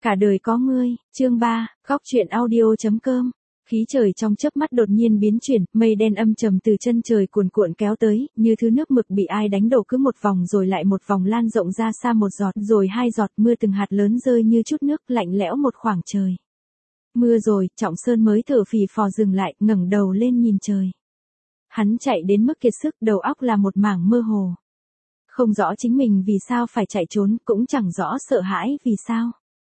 Cả đời có ngươi, chương 3, góc truyện audio.com. Khí trời trong chớp mắt đột nhiên biến chuyển, mây đen âm trầm từ chân trời cuồn cuộn kéo tới, như thứ nước mực bị ai đánh đổ cứ một vòng rồi lại một vòng lan rộng ra xa một giọt rồi hai giọt, mưa từng hạt lớn rơi như chút nước lạnh lẽo một khoảng trời. Mưa rồi, Trọng Sơn mới thở phì phò dừng lại, ngẩng đầu lên nhìn trời. Hắn chạy đến mức kiệt sức, đầu óc là một mảng mơ hồ. Không rõ chính mình vì sao phải chạy trốn, cũng chẳng rõ sợ hãi vì sao.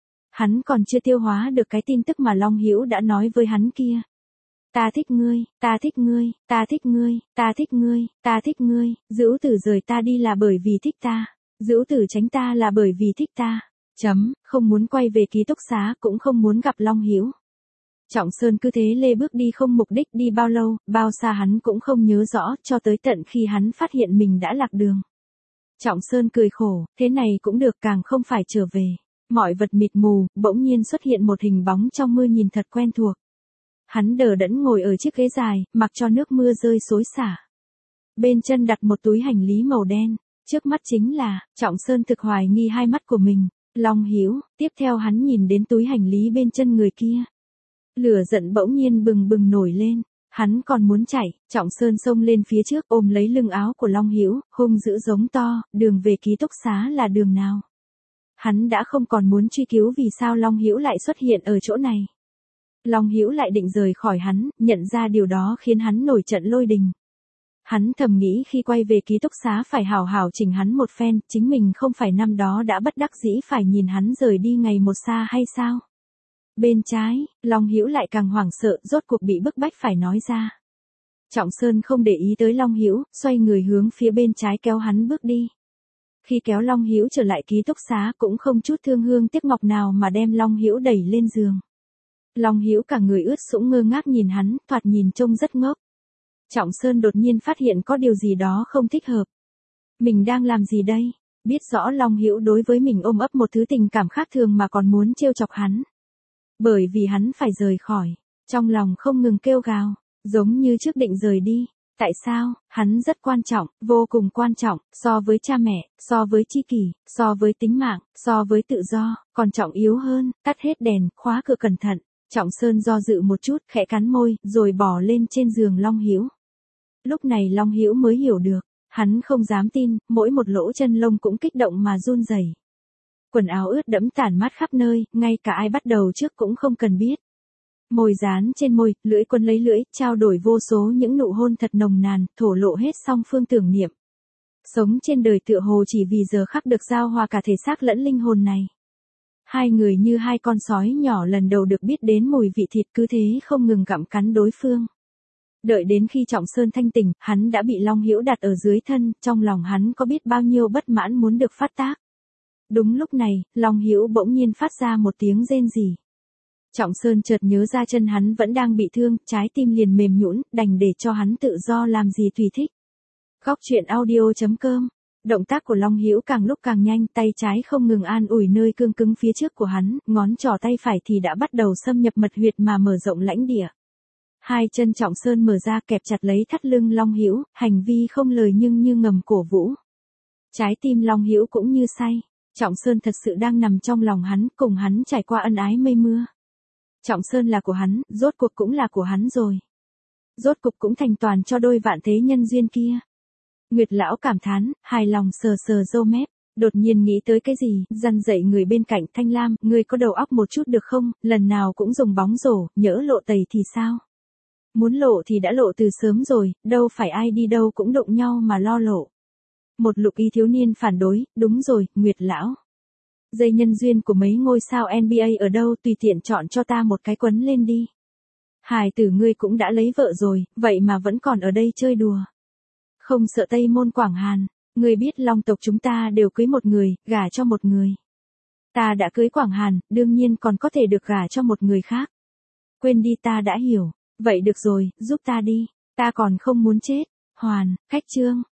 Hắn còn chưa tiêu hóa được cái tin tức mà Long Hữu đã nói với hắn kia. Ta thích ngươi, ta thích ngươi, ta thích ngươi, ta thích ngươi, ta thích ngươi, Dữu Tử rời ta đi là bởi vì thích ta, Dữu Tử tránh ta là bởi vì thích ta. Không muốn quay về ký túc xá, cũng không muốn gặp Long Hữu. Trọng Sơn cứ thế lê bước đi không mục đích, đi bao lâu, bao xa hắn cũng không nhớ rõ, cho tới tận khi hắn phát hiện mình đã lạc đường. Trọng Sơn cười khổ, thế này cũng được, càng không phải trở về. Mọi vật mịt mù, bỗng nhiên xuất hiện một hình bóng trong mưa nhìn thật quen thuộc. Hắn đờ đẫn ngồi ở chiếc ghế dài, mặc cho nước mưa rơi xối xả. Bên chân đặt một túi hành lý màu đen, trước mắt chính là, Trọng Sơn thực hoài nghi hai mắt của mình, Long Hữu. Tiếp theo hắn nhìn đến túi hành lý bên chân người kia. Lửa giận bỗng nhiên bừng bừng nổi lên, hắn còn muốn chạy, Trọng Sơn xông lên phía trước ôm lấy lưng áo của Long Hữu, hung dữ giống to, đường về ký túc xá là đường nào? Hắn đã không còn muốn truy cứu vì sao Long Hữu lại xuất hiện ở chỗ này. Long Hữu lại định rời khỏi hắn, nhận ra điều đó khiến hắn nổi trận lôi đình. Hắn thầm nghĩ khi quay về ký túc xá phải hào hào chỉnh hắn một phen, chính mình không phải năm đó đã bất đắc dĩ phải nhìn hắn rời đi ngày một xa hay sao? Bên trái, Long Hữu lại càng hoảng sợ, rốt cuộc bị bức bách phải nói ra. Trọng Sơn không để ý tới Long Hữu, xoay người hướng phía bên trái kéo hắn bước đi. Khi kéo Long Hữu trở lại ký túc xá cũng không chút thương hương tiếc ngọc nào mà đem Long Hữu đẩy lên giường. Long Hữu cả người ướt sũng ngơ ngác nhìn hắn, thoạt nhìn trông rất ngốc. Trọng Sơn đột nhiên phát hiện có điều gì đó không thích hợp. Mình đang làm gì đây? Biết rõ Long Hữu đối với mình ôm ấp một thứ tình cảm khác thường mà còn muốn trêu chọc hắn. Bởi vì hắn phải rời khỏi, trong lòng không ngừng kêu gào, giống như trước định rời đi. Tại sao? Hắn rất quan trọng, vô cùng quan trọng, so với cha mẹ, so với tri kỷ, so với tính mạng, so với tự do, còn trọng yếu hơn. Tắt hết đèn, khóa cửa cẩn thận. Trọng Sơn do dự một chút, khẽ cắn môi, rồi bò lên trên giường Long Hữu. Lúc này Long Hữu mới hiểu được, hắn không dám tin, mỗi một lỗ chân lông cũng kích động mà run rẩy. Quần áo ướt đẫm tản mát khắp nơi, ngay cả ai bắt đầu trước cũng không cần biết. Môi dán trên môi, lưỡi quân lấy lưỡi, trao đổi vô số những nụ hôn thật nồng nàn, thổ lộ hết song phương tưởng niệm. Sống trên đời tựa hồ chỉ vì giờ khắc được giao hòa cả thể xác lẫn linh hồn này. Hai người như hai con sói nhỏ lần đầu được biết đến mùi vị thịt, cứ thế không ngừng gặm cắn đối phương. Đợi đến khi Trọng Sơn thanh tỉnh, hắn đã bị Long Hữu đặt ở dưới thân, trong lòng hắn có biết bao nhiêu bất mãn muốn được phát tác. Đúng lúc này, Long Hữu bỗng nhiên phát ra một tiếng rên rỉ. Trọng Sơn chợt nhớ ra chân hắn vẫn đang bị thương, trái tim liền mềm nhũn, đành để cho hắn tự do làm gì tùy thích. Góc truyện audio.com. Động tác của Long Hữu càng lúc càng nhanh, tay trái không ngừng an ủi nơi cương cứng phía trước của hắn, ngón trỏ tay phải thì đã bắt đầu xâm nhập mật huyệt mà mở rộng lãnh địa. Hai chân Trọng Sơn mở ra kẹp chặt lấy thắt lưng Long Hữu, hành vi không lời nhưng như ngầm cổ vũ. Trái tim Long Hữu cũng như say. Trọng Sơn thật sự đang nằm trong lòng hắn, cùng hắn trải qua ân ái mây mưa. Trọng Sơn là của hắn, rốt cuộc cũng là của hắn rồi. Rốt cuộc cũng thành toàn cho đôi vạn thế nhân duyên kia. Nguyệt lão cảm thán, hài lòng sờ sờ râu mép, đột nhiên nghĩ tới cái gì, dằn dậy người bên cạnh. Thanh Lam, ngươi có đầu óc một chút được không, lần nào cũng dùng bóng rổ, nhỡ lộ tẩy thì sao? Muốn lộ thì đã lộ từ sớm rồi, đâu phải ai đi đâu cũng đụng nhau mà lo lộ. Một lục y thiếu niên phản đối, đúng rồi, Nguyệt lão. Dây nhân duyên của mấy ngôi sao NBA ở đâu, tùy tiện chọn cho ta một cái quấn lên đi. Hài tử ngươi cũng đã lấy vợ rồi, vậy mà vẫn còn ở đây chơi đùa. Không sợ Tây Môn Quảng Hàn, ngươi biết Long tộc chúng ta đều cưới một người, gả cho một người. Ta đã cưới Quảng Hàn, đương nhiên còn có thể được gả cho một người khác. Quên đi, ta đã hiểu. Vậy được rồi, giúp ta đi, ta còn không muốn chết. Hoàn, khách chương.